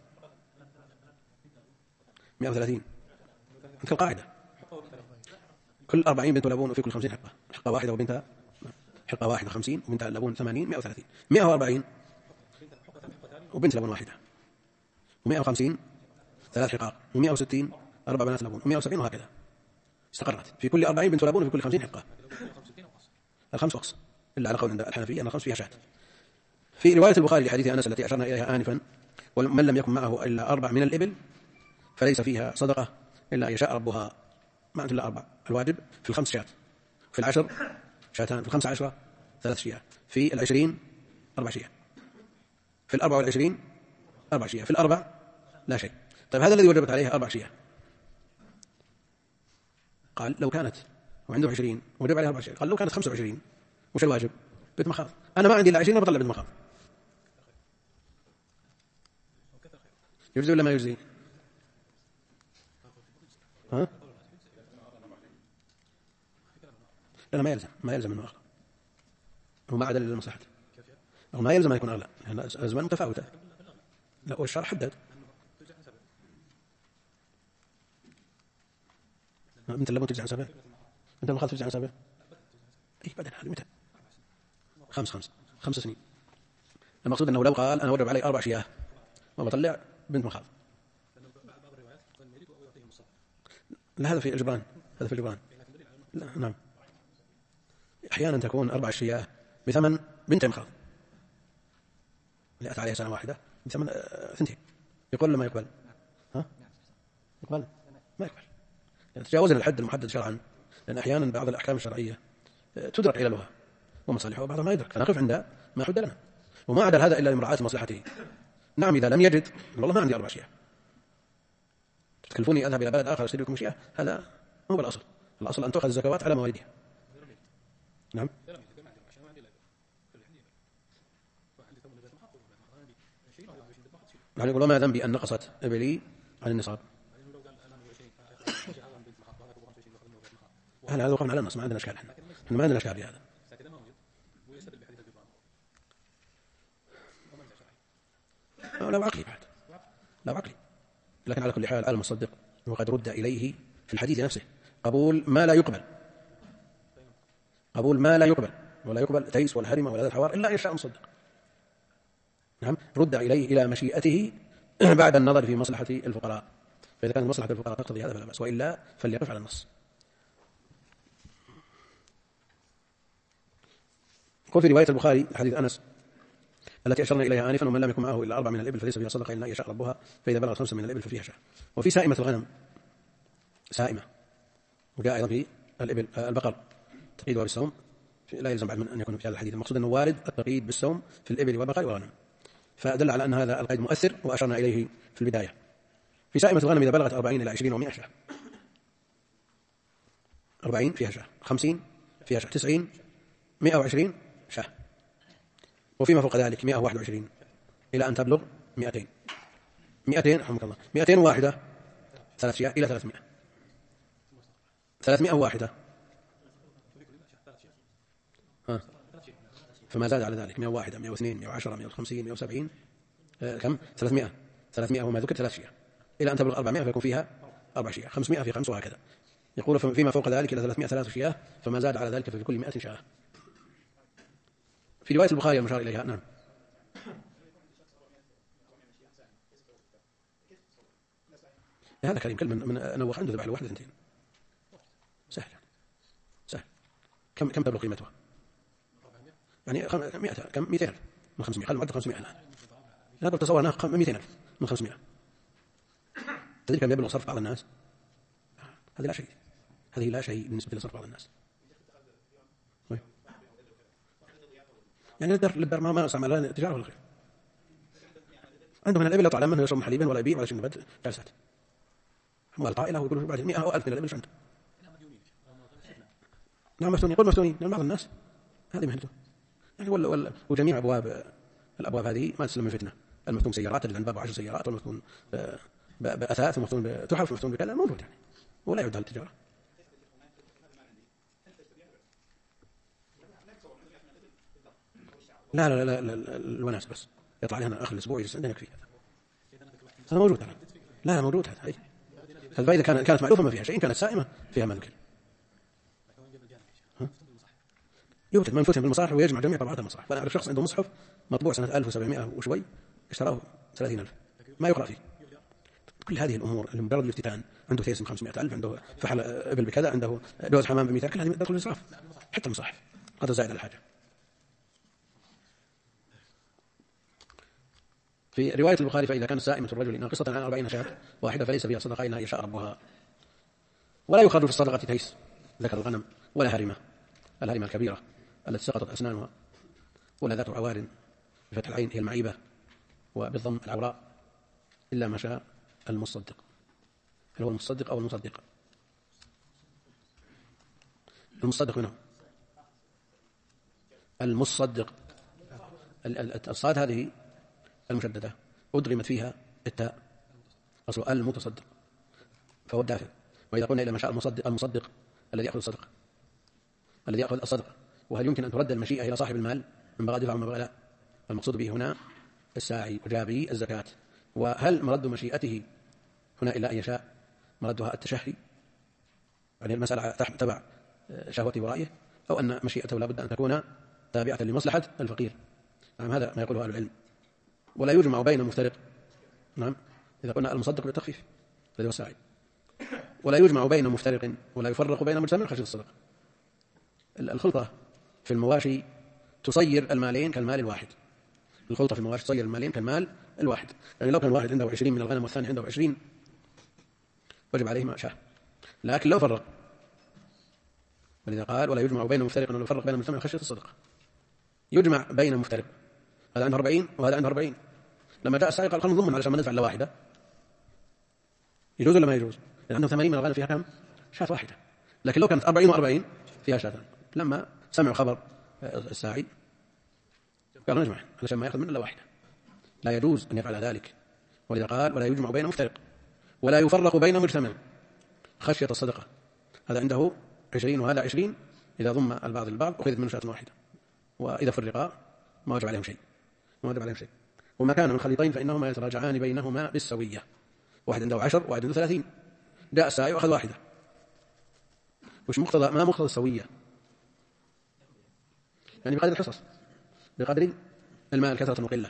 مثل القاعدة كل 40 بنت لبون وفي كل 50 حقة. حقة واحدة وبنتها حقة واحدة 50 وبنت لبون 80 130. 140 وبنت لبون واحدة، و150 3 حقاق، و160 4 بنات لبون، و170 وهكذا. استقرت في كل 40 بنت لبون وفي كل 50 حقة. الخمس وقص إلا على قول عند الحنفية أن الخمس فيها شاة. في رواية البخاري لحديث أنس التي أشرنا إليها آنفا ومن لم يكن معه إلا 4 من الإبل فليس فيها صدقة إلا أن يشاء ربها. ما عند إلا 4. الواجب في 5 شاة، في 10 شاتان، في 15 3 شياه، في 20 4 شياه، في 24 4 شياه، في 4 لا شيء. طيب هذا الذي وجبت عليه 4 شياه قال لو كانت وعنده 20 وجب عليها 4 شياه، قال لو كانت 25 وش الواجب؟ بنت مخاض. أنا ما عندي إلا 20 بطلع بنت مخاض. يجزي ولا ما يجزي؟ ها؟ لا ما يلزم أنه أغلى، هو ما عدل للمصلحة، أو ما يلزم أن يكون أغلى لأن الأزمان متفاوتة. لا والشرع حدد بنت اللبون تجزي عن 7 بنت المخاض تجزي عن 7 إيه بعدين هذه متى 5 سنين. المقصود أنه لو قال أنا وجب علي 4 شياه ما بطلع بنت مخاض. لا هذا في الجبران لا نعم أحيانا تكون 4 شياه بثمن بنت مخاض اللي أتى عليها سنة واحدة بثمن 2. يقول لما يقبل ها يقبل ما يقبل يعني تجاوزنا الحد المحدد شرعا، لأن أحيانا بعض الأحكام الشرعية تدرك عللها ومصالحها وبعضها ما يدرك فنقف عند ما حد لنا وما عدل هذا إلا لمراعاة مصلحته. نعم إذا لم يجد والله ما عندي 4 شياه تكلفوني أذهب إلى بلد آخر أشتري لكم شياه، هذا هو الأصل. الأصل أن تؤخذ الزكوات على مواليدها. نعم يعني يقول ما ذنبي أن نقصت إبلي عن النصاب. هذا وقفنا على النص، ما عندنا اشكال. احنا ما عندنا اشكال في هذا. لو عقلي بعد، لو عقلي. لكن على كل حال المصدق وقد رد إليه في الحديث نفسه قبول ما لا يقبل، قبول ما لا يقبل، ولا يقبل تيس ولا هرم ولا ذا الحوار إلا إن شاء مصدق. نعم، رد إليه إلى مشيئته بعد النظر في مصلحة الفقراء، فإذا كانت مصلحة الفقراء تقتضي هذا فلا بأس، وإلا فليقف على النص. قل في رواية البخاري حديث أنس التي أشرنا إليها آنفا: ومن لم يكن معه إلا 4 من الإبل فليس فيها صدقة إلا أن يشاء ربها، فإذا بلغت 5 من الإبل ففيها شاة. وفي سائمة الغنم، سائمة، وجاء أيضا في الإبل البقر تقييدها بالصوم، لا يلزم بعد من أن يكون في هذا الحديث. المقصود أنه وارد التقييد بالصوم في الإبل والبقر والغنم، فدل على أن هذا القيد مؤثر، وأشرنا إليه في البداية. في سائمة الغنم إذا بلغت 40 إلى 20 و100 شاة، 40 فيها شاة، 50 فيها شاة، 90 120 شاة، وفيما فوق ذلك 121 إلى أن تبلغ 200 رحمك الله، 201 3 شياه إلى 300 301 فما زاد على ذلك 101 102 110 150 170 كم 300 وما ذكر 3 شياه إلى أن تبلغ 400 فيكون فيها 4 شياه، 500 في 5 وهكذا. يقول فيما فوق ذلك إلى 300 3 شياه، فما زاد على ذلك ففي كل 100 شاة. في رواية البخاري المشار إليها. نعم، هذا كريم كلمة من نوح عنده ذبح الواحد 2 سهل، سهل. كم تبلغ قيمتها؟ يعني 100 كم 200,000 من 500، خلوا معدل 500 الآن. أنا قلت تصور أنها 200,000 من 500. تدري كم يبلغ صرف بعض الناس؟ هذه لا شيء، هذه لا شيء بالنسبة لصرف بعض الناس. يعني الدر ما نستعمل لا تجارة ولا غير. عندهم من الإبل يطلع لما يشرب حليبا ولا يبيع ولا شيء، نبت جلسات أموال طائلة، ويقولوا بعد 100 أو 1000 من الإبل عنده. نعم مفتونين، قل مفتونين من بعض الناس، هذه مهنته يعني. وجميع الأبواب هذه ما تسلم من فتنة. المفتون سيارات تجد عند باب 10 سيارات، والمفتون بأثاث، والمفتون بتحف، والمفتون بكذا موجود يعني، ولا يعد التجارة. لا الوناس بس يطلع علينا آخر الأسبوع يجلس عندنا يكفي. هذا موجود الآن. لا موجود هذا. فإذا كانت معلوفة ما فيها شيء، إن كانت سائمة فيها ما ذكر. يوجد من فتن بالمصاحف ويجمع جميع طبعات المصاحف. أنا أعرف شخص عنده مصحف مطبوع سنة 1700 وشوي، اشتراه 30,000 ما يقرأ فيه. كل هذه الأمور اللي مجرد الافتتان، عنده تيسم 500,000، عنده فحل إبل بكذا، عنده جوز حمام ب200، كل هذه تدخل الإسراف. حتى المصاحف هذا زائد على الحاجة. في رواية البخاري: فإذا كانت سائمة الرجل ناقصة عن 40 شاة واحدة فليس فيها صدقة إلا أن يشاء ربها. ولا يخرج في الصدقة تيس ذكر الغنم، ولا هرمة، الهرمة الكبيرة التي سقطت أسنانها، ولا ذات عوار بفتح العين هي المعيبة، وبالضم العوراء، إلا ما شاء المصدق. هل هو المصدق أو المصدق؟ المصدق منه المصدق. الصاد هذه المشددة أدغمت فيها التاء، أصل المتصدق فهو الدافع. وإذا قلنا إلى ما شاء المصدق الذي يأخذ الصدقة، الذي يأخذ الصدقة. وهل يمكن أن ترد المشيئة إلى صاحب المال من بغى دفع ومن بغى لا؟ المقصود به هنا الساعي وجابي الزكاة. وهل مرد مشيئته هنا إلا أن يشاء مردها التشهي، يعني المسألة تبع شهوته ورأيه، أو أن مشيئته لا بد أن تكون تابعة لمصلحة الفقير؟ نعم، هذا ما يقوله أهل العلم. ولا يجمع بين المفترق. نعم، إذا قلنا المصدق بالتخفيف الذي هو الساعي. ولا يجمع بين مفترق ولا يفرق بين مجتمع خشية الصدقة. الخلطة في المواشي تصير المالين كالمال الواحد. الخلطة في المواشي تصير المالين كالمال الواحد. يعني لو كان واحد عنده 20 من الغنم والثاني عنده 20، وجب عليهما شاة. لكن لو فرق، ولذا قال: ولا يجمع بين مفترق ولا يفرق بين مجتمع خشية الصدقة. يجمع بين مفترق، هذا عنده 40 وهذا عنده 40. لما جاء السائق قال: خلنا نضمن علشان ما ندفع إلا واحدة. يجوز ولا ما يجوز؟ يعني عندهم 80 من الغنم فيها كم؟ شاة واحدة. لكن لو كانت 40 و40 فيها شاتان. لما سمعوا خبر الساعي قالوا: نجمع علشان ما يأخذ من إلا واحدة. لا يجوز أن يفعل ذلك. ولذا قال: ولا يجمع بين مفترق ولا يفرق بين مجتمع خشية الصدقة. هذا عنده 20 وهذا 20 إذا ضم البعض للبعض أخذت منه شاة واحدة، وإذا فرقا ما وجب عليهم شيء. وما كان من خليطين فإنهما يتراجعان بينهما بالسوية، واحد عنده 10 وواحد عنده 30، جاء السائل وأخذ واحدة. وش مقتضى ما مقتضى السوية؟ يعني بقدر الحصص، بقدر المال كثرة وقلة،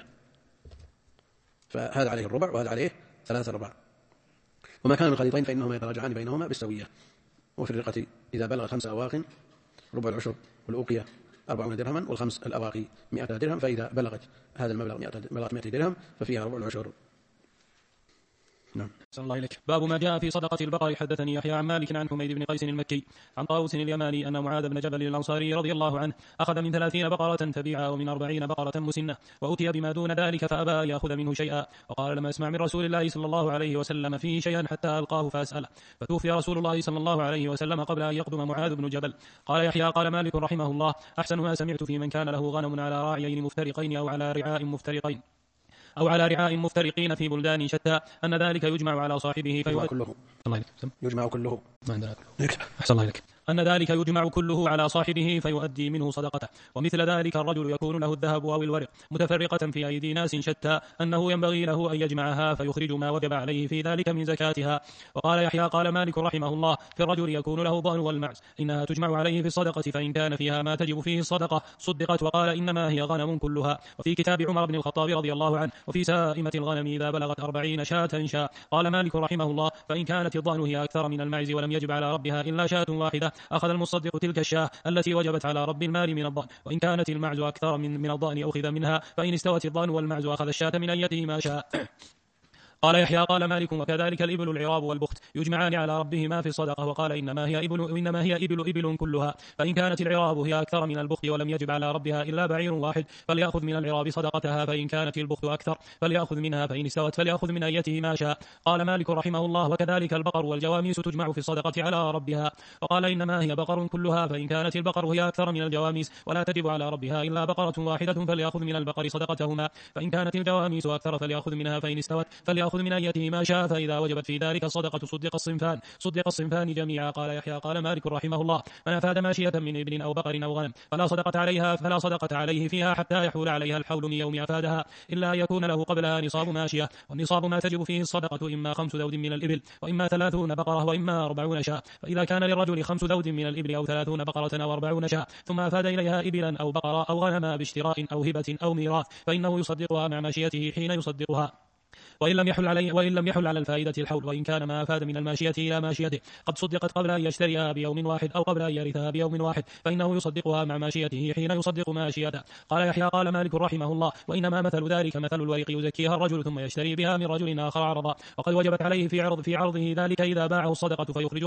فهذا عليه الربع وهذا عليه 3/4. وما كان من خليطين فإنهما يتراجعان بينهما بالسوية. وفي الرقة إذا بلغ 5 أواق ربع العشر، والأوقية 40 درهما، والخمس الأواقي 100 درهم، فإذا بلغت هذا المبلغ 100 درهم ففيها ربع العشر. نعم. صلى الله عليك. باب ما جاء في صدقة البقر. حدثني يحيى عن مالك عن حميد بن قيس المكي عن طاووس اليماني أن معاذ بن جبل الأنصاري رضي الله عنه أخذ من 30 بقرة تبيعة ومن 40 بقرة مسنة، وأتي بما دون ذلك فأبى أن يأخذ منه شيئا، وقال لم أسمع من رسول الله صلى الله عليه وسلم فيه شيئا حتى ألقاه فأسأله، فتوفي رسول الله صلى الله عليه وسلم قبل أن يقدم معاذ بن جبل. قال يحيى قال مالك رحمه الله أحسن ما سمعت في من كان له غنم على راعيين مفترقين أو على رعاء مفترقين في بلدان شتى أن ذلك يجمع على صاحبه يجمع كله ما عندنا أحسن الله إليك. أن ذلك يجمع كله على صاحبه فيؤدي منه صدقته. ومثل ذلك الرجل يكون له الذهب أو الورق متفرقة في أيدي ناس شتى أنه ينبغي له أن يجمعها فيخرج ما وجب عليه في ذلك من زكاتها. وقال يحيى قال مالك رحمه الله في الرجل يكون له ضأن والمعز إنها تجمع عليه في الصدقة، فإن كان فيها ما تجب فيه الصدقة صدقت. وقال إنما هي غنم كلها. وفي كتاب عمر بن الخطاب رضي الله عنه وفي سائمة الغنم إذا بلغت 40 شاة. قال مالك رحمه الله فإن كانت الضأن هي أكثر من المعز ولم يجب على ربها إلا شاة واحدة أخذ المصدق تلك الشاة التي وجبت على رب المال من الضأن. وإن كانت المعز أكثر من الضأن أخذ منها، فإن استوت الضأن والمعز أخذ الشاة من أيته ما شاء. قال يحيى قال مالك وكذلك الإبل العراب والبخت يجمعان على ربهما في الصدقة. وقال إنما هي إبل كلها، فإن كانت العراب هي أكثر من البخت ولم يجب على ربها إلا بعير واحد فليأخذ من العراب صدقتها، فإن كانت البخت أكثر فليأخذ منها، فإن استوت فليأخذ من أيته ما شاء. قال مالك رحمه الله وكذلك البقر والجواميس تجمع في الصدقة على ربها. وقال إنما هي بقر كلها، فإن كانت البقر هي أكثر من الجواميس ولا تجب على ربها إلا بقرة واحدة فليأخذ من البقر صدقتهما، فإن كانت الجواميس أكثر فليأخذ منها، فإن استوت فليأخذ من أيته ما شاء. فإذا وجبت في ذلك الصدقة صدق الصنفان جميعا. قال يحيى قال مالك رحمه الله من أفاد ماشية من إبل أو بقر أو غنم فلا صدقة عليه فيها حتى يحول عليها الحول من يوم أفادها، إلا أن يكون له قبلها نصاب ماشية، والنصاب ما تجب فيه الصدقة إما 5 ذود من الإبل وإما 30 بقرة وإما 40 شاة. فإذا كان للرجل 5 ذود من الإبل أو 30 بقرة أو 40 شاة ثم أفاد إليها إبلا أو بقرة أو غنما باشتراء أو هبة أو ميراث فإنه يصدقها مع ماشيته حين يصدقها، وإن لم يحل على الفائدة الحول. وإن كان ما أفاد من الماشية إلى ماشيته قد صدقت قبل أن يشتريها بيوم واحد أو قبل أن يرثها بيوم واحد فإنه يصدقها مع ماشيته حين يصدق ماشيته. قال يحيى قال مالك رحمه الله وإنما مثل ذلك مثل الورق يزكيها الرجل ثم يشتري بها من رجل آخر عرضا، وقد وجبت عليه في عرضه ذلك إذا باعه الصدقة فيخرج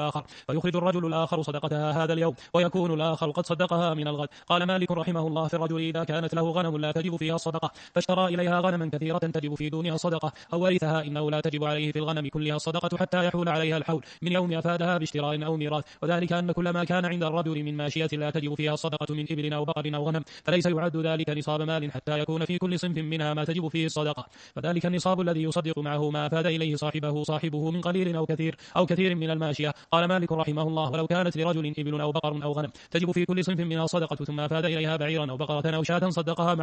الرجل الآخر صدقتها هذا اليوم ويكون الآخر قد صدقها من الغد. قال مالك رحمه الله في الرجل إذا كانت له غنم لا تجب فيها الصدقة فاشترى إليها غنما كثيرة تجب في دونها الصدقة أو ورثها إنه لا تجب عليه في الغنم كلها الصدقة حتى يحول عليها الحول من يوم أفادها باشتراء أو ميراث، وذلك أن كل ما كان عند الرجل من ماشية لا تجب فيها الصدقة من إبل أو بقر أو غنم فليس يعد ذلك نصاب مال حتى يكون في كل صنف منها ما تجب فيه الصدقة، فذلك النصاب الذي يصدق معه ما أفاد إليه صاحبه من قليل أو كثير من الماشية. قال مالك رحمه الله ولو كانت لرجل إبل أو بقر أو غنم تجب في كل صنف منها صدقة ثم أفاد إليها بعيرا أو بقرة أو شاة صدقها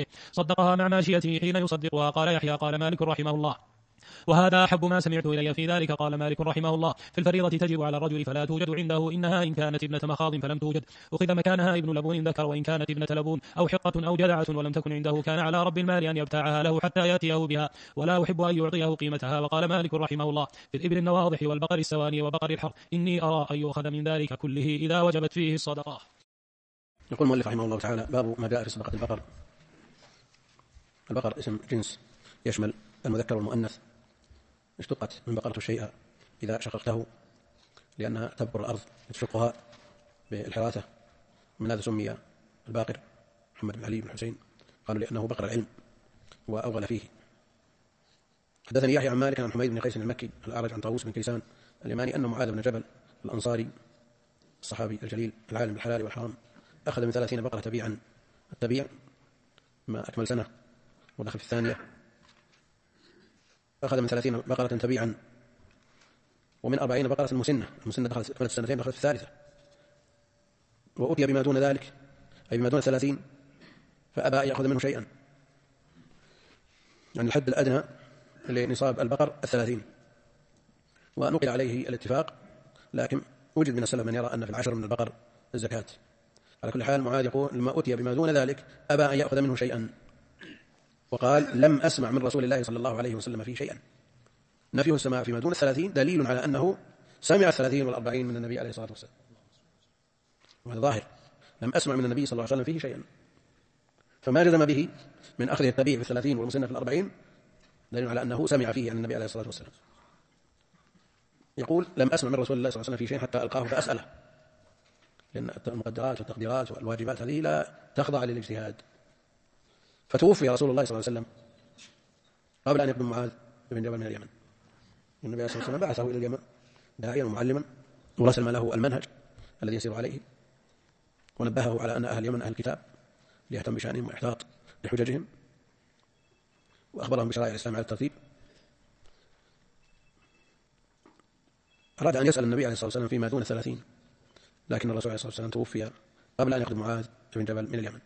مع ماشيته حين يصدقها. قال يحيى قال مالك رحمه الله وهذا أحب ما سمعت إلي في ذلك. قال مالك رحمه الله في الفريضة تجب على الرجل فلا توجد عنده إنها إن كانت ابنة مخاض فلم توجد أخذ مكانها ابن لبون ذكر، وإن كانت ابنة لبون أو حقة أو جدعة ولم تكن عنده كان على رب المال أن يبتاعها له حتى يأتيه بها ولا أحب أن يعطيه قيمتها. وقال مالك رحمه الله في الإبل النواضح والبقر السواني وبقر الحر إني أرى أن يؤخذ من ذلك كله إذا وجبت فيه الصدقة. يقول المؤلف رحمه الله تعالى باب ما جاء في صدقة البقر. البقر اسم جنس يشمل المذكر والمؤنث، اشتقت من بقرة الشيء إذا شققته لأنها تبقر الأرض تشقها بالحراثة، من هذا سمي الباقر محمد بن علي بن حسين قالوا لأنه بقر العلم وأوغل فيه. حدثني يحيى عن مالك عن حميد بن قيس المكي الأعرج عن طاووس بن كيسان اليماني أن معاذ بن جبل الأنصاري الصحابي الجليل العالم بالحلال والحرام أخذ من 30 بقرة تبيعا، التبيع ما أكمل سنة ودخل في الثانية، أخذ من 30 بقرة تبيعا ومن 40 بقرة مسنة دخلت السنتين دخلت في الثالثة، وأتي بما دون ذلك أي بما دون 30 فأبى أن يأخذ منه شيئا، يعني الحد الأدنى لنصاب البقر 30. ونقل عليه الاتفاق، لكن وجد من السلف من يرى أن في 10 من البقر الزكاة. على كل حال معاذ يقول لما أتي بما دون ذلك أبى أن يأخذ منه شيئا، وقال لم أسمع من رسول الله صلى الله عليه وسلم فيه شيئا. نفيه السماع فيما دون 30 دليل على أنه سمع 30 و40 من النبي عليه الصلاة والسلام، وهذا ظاهر. لم أسمع من النبي صلى الله عليه وسلم فيه شيئا، فما جزم به من أخذ التبيع في 30 والمسنة في 40 دليل على أنه سمع فيه عن النبي عليه الصلاة والسلام. يقول لم أسمع من رسول الله صلى الله عليه وسلم فيه شيء حتى ألقاه فأسأله، لأن المقدرات والتقديرات والواجبات هذه لا تخضع للاجتهاد. فتوفي رسول الله صلى الله عليه وسلم قبل أن يقدم معاذ بن جبل من اليمن. النبي صلى الله عليه وسلم بعثه إلى اليمن داعيا ومعلما، ورسم له المنهج الذي يسير عليه، ونبهه على أن أهل اليمن أهل الكتاب ليهتم بشأنهم وإحتاط لحججهم، وأخبرهم بشرائع الإسلام على الترتيب. أراد أن يسأل النبي عليه الصلاة والسلام فيما دون 30، لكن الرسول عليه الصلاة والسلام توفي قبل أن يقدم معاذ بن جبل من اليمن،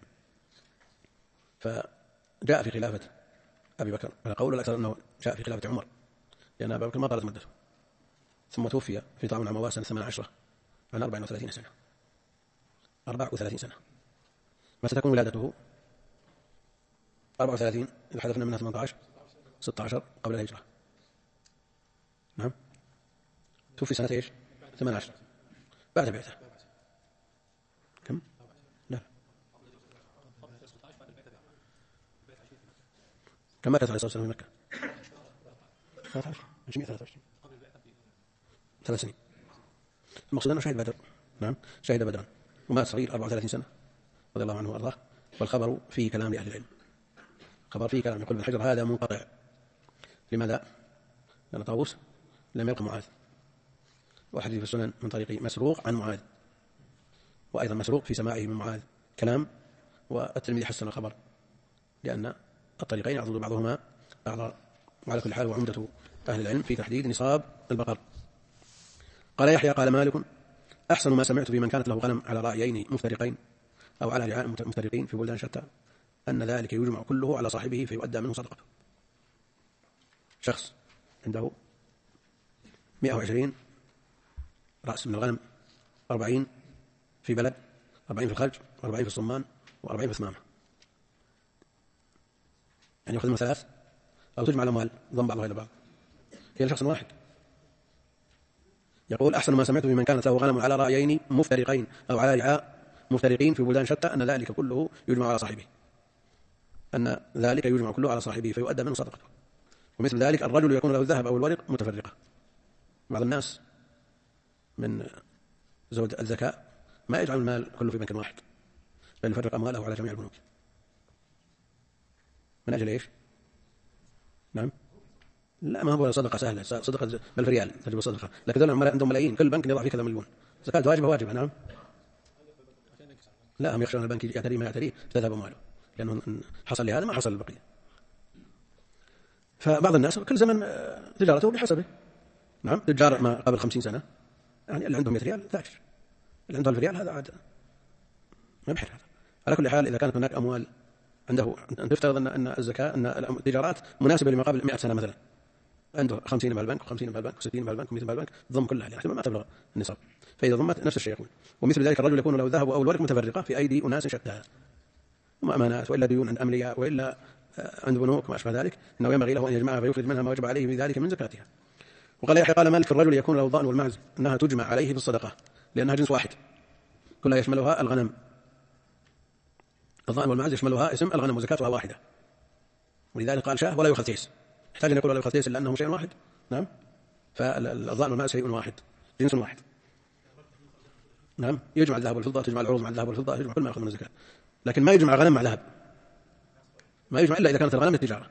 فجاء في خلافة أبي بكر، على قول الأكثر أنه جاء في خلافة عمر، لأن أبا بكر ما طالت مدته، ثم توفي في طاعون عمواس سنة 18 عن 34 سنة. 34 سنة. متى تكون ولادته؟ 34 إذا حذفنا منها 18 16 قبل الهجرة. نعم. توفي سنة إيش؟ 18 بعد بعثة. كم؟ لا. كم مات عليه الصلاة والسلام في مكة؟ 13 23 3 سنين. المقصود أنه شهد بدر. نعم شهد بدرا ومات صغير 34 سنة رضي الله عنه وأرضاه. والخبر فيه كلام لأهل العلم، خبر فيه كلام. يقول ابن حجر هذا منقطع. لماذا؟ لأن طاووس لم يلقى معاذ، والحديث في السنن من طريق مسروق عن معاذ، وأيضا مسروق في سماعه من معاذ كلام، والترمذي حسن الخبر لأن الطريقين يعضد بعضهما بعضا. وعلى كل حال وعمدة أهل العلم في تحديد نصاب البقر. قال يحيى قال مالك أحسن ما سمعت في من كانت له غنم على راعيين مفترقين أو على رعاء مفترقين في بلدان شتى أن ذلك يجمع كله على صاحبه فيؤدى منه صدقة. شخص عنده 120 رأس من الغنم، 40 في بلد، 40 في الخلج، 40 في الصمان، و40 في الثمامة، يعني يأخذ من 3 أو تجمع الأموال ضم بعضها إلى بعض هي لشخص واحد. يقول أحسن ما سمعت بمن كانت له غنم على رأيين مفترقين أو على رعاء مفترقين في بلدان شتى أن ذلك كله يجمع على صاحبه، أن ذلك يجمع كله على صاحبه فيؤدى منه صدقة. ومثل ذلك الرجل يكون له الذهب أو الورق متفرقة. بعض الناس من زود الذكاء ما يجعل المال كله في بنك واحد، بل يفرق أمواله على جميع البنوك. من أجل إيش؟ نعم لا، ما هو صدقة سهلة، صدقة بل في ريال تجب الصدقة، لكن ذول العملاء عندهم ملايين، كل بنك يضع فيه كذا مليون. زكاة واجبة واجبة. نعم لا، هم يخشون البنك يعتري ما يعتريه تذهب أمواله، لأنه حصل لهذا ما حصل للبقية. فبعض الناس كل زمن تجارته بحسبه. نعم تجار ما قبل 50 سنة يعني اللي عندهم 100 ريال تاجر، اللي عنده 1000 ريال هذا عاد ما بحر هذا. على كل حال إذا كانت هناك أموال عنده، أن تفترض أن الزكاة أن التجارات مناسبة لما قبل 100 سنة مثلا، عنده 50 مع البنك و50 مع البنك و60 مع البنك و100 مع البنك، ضم كلها يعني ما تبلغ النصاب، فإذا ضمت نفس الشيء يكون. ومثل ذلك الرجل يكون له الذهب أو الورق متفرقة في أيدي أناس شتى، وما أمانات وإلا ديون عند أمرياء وإلا عند بنوك ما أشبه ذلك، إنه ينبغي له أن يجمعها فيخرج منها ما وجب عليه بذلك من زكاتها. وقال يحيى قال مالك الرجل يكون له الضأن والمعز أنها تجمع عليه في الصدقة لأنها جنس واحد كلها يشملها الغنم. الضأن والمعز يشملها اسم الغنم وزكاتها واحدة، ولذلك قال شاه ولا يؤخذ تيس، يحتاج أن يقول ولا يؤخذ تيس إلا أنه شيء واحد. نعم فالضأن والمعز شيء واحد جنس واحد. نعم يجمع الذهب والفضة، تجمع العروض مع الذهب والفضة، يجمع كل ما يأخذ من الزكاة، لكن ما يجمع غنم مع ذهب، ما يجمع إلا إذا كانت الغنم للتجارة.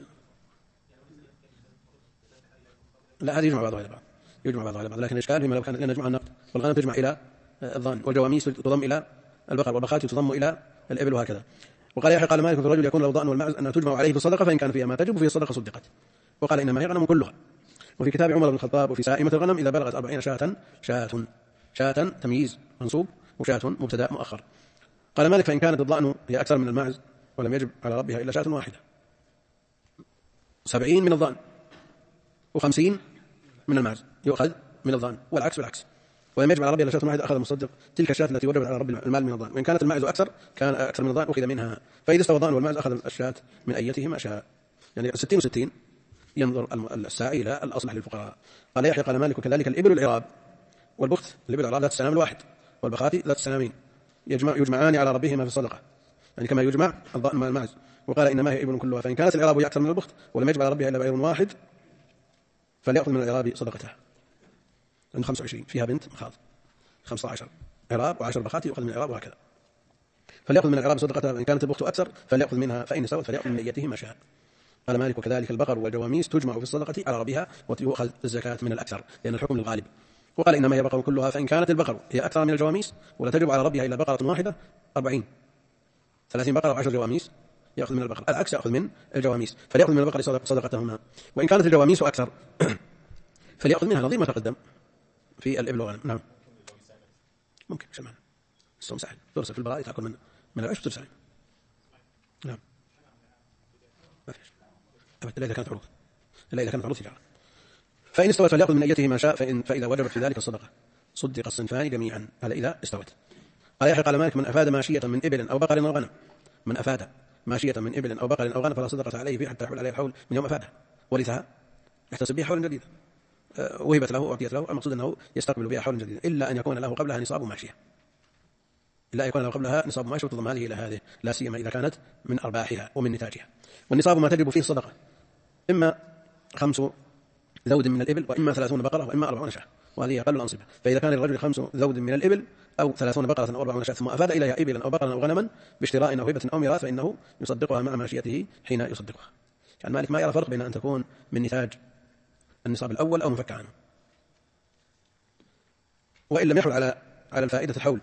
لا هذه يجمع بعضها إلى بعض، يجمع بعضها إلى بعض، لكن الإشكال فيما لو كان نجمع النقد والغنم تجمع إلى الضأن، والجواميس تضم إلى البقر، والبخات تضم إلى الإبل، وهكذا. وقال يحيى قال مالك في الرجل يكون له الضأن والمعز أنها تجمع عليه في الصدقة فإن كان فيها ما تجب فيه الصدقة صدقت. وقال إنما هي غنم كلها. وفي كتاب عمر بن الخطاب وفي سائمة الغنم إذا بلغت 40 شاة تمييز منصوب، وشاة مبتدأ مؤخر. قال مالك فإن كانت الضأن هي أكثر من الماعز ولم يجب على ربها إلا شاة واحدة، 70 من الضأن و50 من الماعز يؤخذ من الضأن، والعكس بالعكس. ولم يجب على ربها إلا شاة واحدة أخذ المصدق تلك الشاة التي وجبت على رب المال من الضأن، وإن كانت الماعز أكثر كان أكثر من الضأن أخذ منها، فإذا استوى الضأن والماعز أخذ الشاة من أيتهما شاء، يعني 60 و60 ينظر الساعي إلى الأصلح للفقراء. قال يحيى قال مالك وكذلك الإبل والعراب والبخت، الإبل والعراب ذات السنام الواحد والبخات ذات السنامين يجمعان على ربهما في الصدقة، يعني كما يجمع الضأن مع الماعز. وقال إنما هي إبل كلها، فإن كانت العراب أكثر من البخت ولم يجب على ربها إلا بعير واحد فليأخذ من العراب صدقتها. عند 25 فيها بنت مخاض، 15 عراب و10 بخات يؤخذ من العراب، وهكذا. فليأخذ من العراب صدقتها، فإن كانت البخت أكثر فليأخذ منها، فإن سوت فليأخذ من نيته ما شاء. قال مالك وكذلك البقر والجواميس تجمع في الصدقة على ربها وتؤخذ الزكاة من الأكثر لأن الحكم للغالب. وقال إنما هي بقر كلها، فإن كانت البقر هي أكثر من الجواميس ولا تجب على ربها إلا بقرة واحدة 40، 30 بقرة و10 جواميس يأخذ من البقر، العكس يأخذ من الجواميس، فليأخذ من البقر صدقتهما. وإن كانت الجواميس أكثر فليأخذ منها نظير ما تقدم في الإبل والغنم. نعم ممكن شو معنى الصوم سهل، ترسل في البراء تأكل من العيش وترسل. نعم ما فيش أبدا إلا إذا كانت عروض، إلا إذا كانت عروض تجارة. فإن استوت فليأخذ من نيته ما شاء، فإذا وجبت في ذلك الصدقة صدق الصنفان جميعا، هذا إذا استوت. قال يحيى قال مالك من أفاد ماشية من إبل أو بقر أو غنم، من أفاد ماشية من إبل أو بقر أو غنم فلا صدقة عليه فيه حتى يحول عليه الحول من يوم أفادها، ورثها يحتسب بها حولا جديدا، وهبت له وأعطيت له، المقصود أنه يستقبل بها حولا جديدا، إلا أن يكون له قبلها نصاب ماشية، إلا أن يكون له قبلها نصاب ماشية وتضم هذه إلى هذه، لا سيما إذا كانت من أرباحها ومن نتاجها. والنصاب ما تجب فيه الصدقة إما 5 ذود من الإبل، وإما 30 بقرة، وإما 40 شاة، وهذه أقل الأنصبة. فإذا كان للرجل 5 ذود من الإبل أو 30 بقرة أو 40 شاة ثم أفاد إليها إبلا أو بقرا أو غنما باشتراء أو هبة أو ميراث فإنه يصدقها مع ماشيته حين يصدقها. يعني مالك ما يرى فرق بين أن تكون من نتاج النصاب الأول أو مفك عنه، وإن لم يحول على الفائدة الحول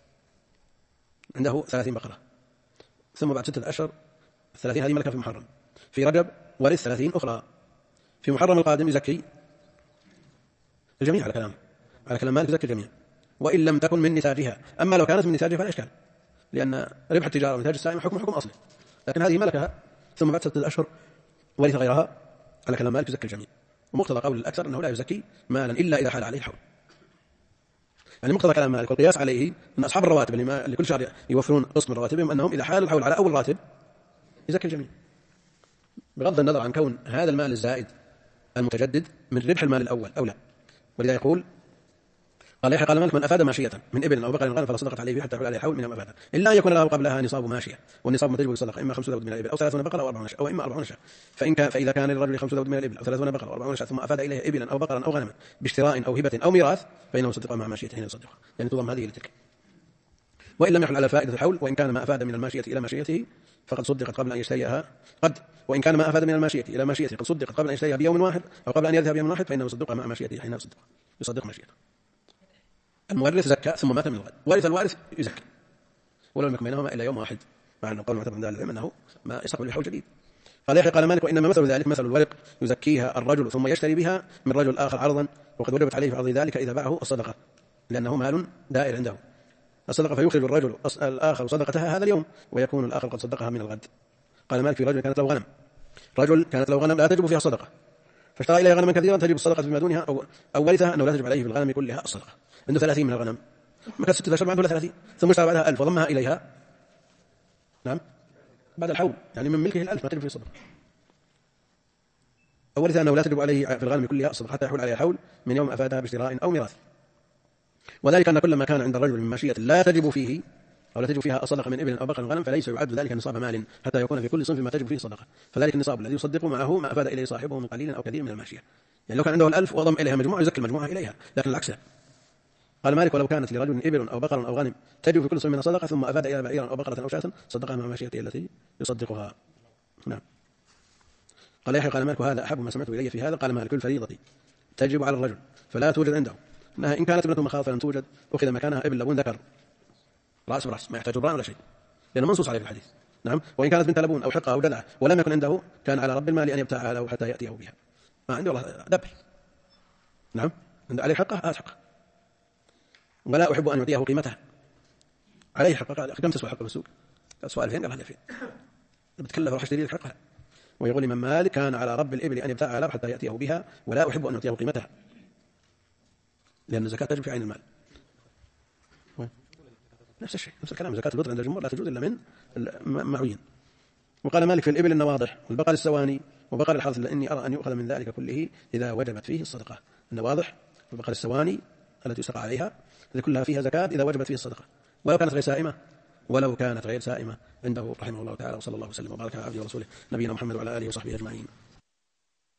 عنده 30 بقرة، ثم بعد 6 أشهر 30 هذه ملكة في محرم، في رجب ورث 30 أخرى، في محرم القادم يزكي الجميع على كلام مالك يزكي الجميع، وإن لم تكن من نتاجها. أما لو كانت من نتاجها فلا إشكال، لأن ربح التجارة ونتاج السائم حكم أصلي، لكن هذه ملكها ثم بعد 6 أشهر ورث غيرها، على كلام مالك يزكي الجميع. ومقتضى قول الأكثر أنه لا يزكي مالا إلا إذا حال عليه الحول، يعني مقتضى كلام مالك والقياس عليه أن أصحاب الرواتب اللي كل شهر يوفرون قسط من رواتبهم أنهم إذا حال الحول على أول راتب يزكي الجميع، بغض النظر عن كون هذا المال الزائد المتجدد من ربح المال الأول أو لا. ولذا يقول قال يحيى قال مالك من أفاد ماشية من إبل أو بقر أو غنم فلا صدقة عليه حتى يحول عليه الحول من يوم أفاده، إلا أن يكون له قبلها نصاب ماشية، والنصاب ما تجب الصدقة إما 5 ذود من الإبل أو 30 بقرة أو 40 شاة، أو إما 40 شاة. فإذا كان للرجل 5 ذود من الإبل أو 30 بقرة أو 40 شاة ثم أفاد إليه إبلا أو بقرا أو غنما باشتراء أو هبة أو ميراث فإنه يصدقها مع ماشيته حين يصدقها، يعني تضم هذه لتلك. وإن لم يحل على فائدة الحول، وإن كان ما أفاد من الماشية إلى ماشيته فقد صدقت قبل أن يشتريها، وإن كان ما أفاد من الماشية إلى ماشيته قد صدقت قبل أن يشتريها بيوم واحد أو قبل أن يذهب بيوم واحد فإنه يصدقها مع ماشيته حين يصدق ماشيته. المورث زكى ثم مات من الغد، ورث الوارث يزكى ولو لم يكن بينهما إلا يوم واحد، مع أن القول معتبر من أهل العلم أنه ما يستقبل بحول جديد. قال يحيى قال مالك وإنما مثل ذلك مثل الورق يزكيها الرجل ثم يشتري بها من رجل آخر عرضا وقد وجبت عليه في عرض ذلك إذا باعه الصدقة، لأنه مال دائر عنده الصدقة، فيخرج الرجل الآخر صدقتها هذا اليوم ويكون الآخر قد صدقها من الغد. قال مالك في رجل كانت له غنم لا تجب فيها صدقة فاشترى إليها غنما كثيرا تجب الصدقة فيما دونها أو ورثها أنه لا تجب عليه في الغنم كلها الصدقة. عنده 30 من الغنم، ما كانت 6 أشهر عنده 30، ثم اشترى بعدها 1000 وضمها إليها نعم بعد الحول، يعني من ملكه 1000 ما تجب فيه الصدقة. أو ورثها أنه لا تجب عليه في الغنم كلها الصدقة حتى يحول عليها الحول من يوم أفادها باشتراء أو ميراث. وذلك أن كل ما كان عند الرجل من ماشية لا تجب فيه أو لا تجب فيها الصدقة من إبل أو بقر وغنم فليس يعد ذلك نصاب مال حتى يكون في كل صنف ما تجب فيه الصدقة، فذلك النصاب الذي يصدق معه ما أفاد إليه صاحبه من قليل أو كثير من الماشية. يعني لو كان عنده 1000 وضم إليها مجموعة يزكي المجموعة إليها، لكن العكس. قال مالك ولو كانت لرجل إبل أو بقر أو غنم تجب في كل صنف من الصدقة ثم أفاد إلى بعيرا أو بقرة أو شاة صدقها مع ماشيته التي يصدقها. نعم. قال يحيى قال مالك وهذا أحب ما سمعت إلي في هذا. قال مالك الفريضة تجب على الرجل فلا توجد عنده، إنها إن كانت ابنة مخاض فلم توجد أخذ مكانها ابن لبون ذكر رأس برأس ما يحتاج الرأن ولا شيء لأنه منصوص عليه في الحديث. نعم. وإن كانت بنت لبون أو حقة أو جذعة ولم يكن عنده كان على رب المال أن يبتاعها له حتى يأتيه بها. ما عنده والله ذبح. نعم. عنده عليه حقه حقه ولا أحب أن يعطيه قيمتها عليه حق. قال كم تسوى حقه بالسوق؟ قال سؤال 2000. قال 2000. بتكلف اروح اشتري لك حقها. ويقول الإمام مالك كان على رب الإبل أن يبتاع على حتى يأتيه بها، ولا أحب أن يعطيه قيمتها، لأن الزكاة تجب في عين المال. نفس الشيء، نفس الكلام. زكاة الفطر عند الجمهور لا تجوز إلا من معين. وقال مالك في الإبل النواضح والبقر السواني وبقر الحرث، لأني أرى أن يؤخذ من ذلك كله إذا وجبت فيه الصدقة. النواضح والبقر السواني التي يسرق عليها هذه كلها فيها زكاة إذا وجبت فيه الصدقة، ولو كانت غير سائمة عنده رحمه الله تعالى. وصلى الله وسلم وبارك على عبده ورسوله نبينا محمد وعلى آله وصحبه أجمعين.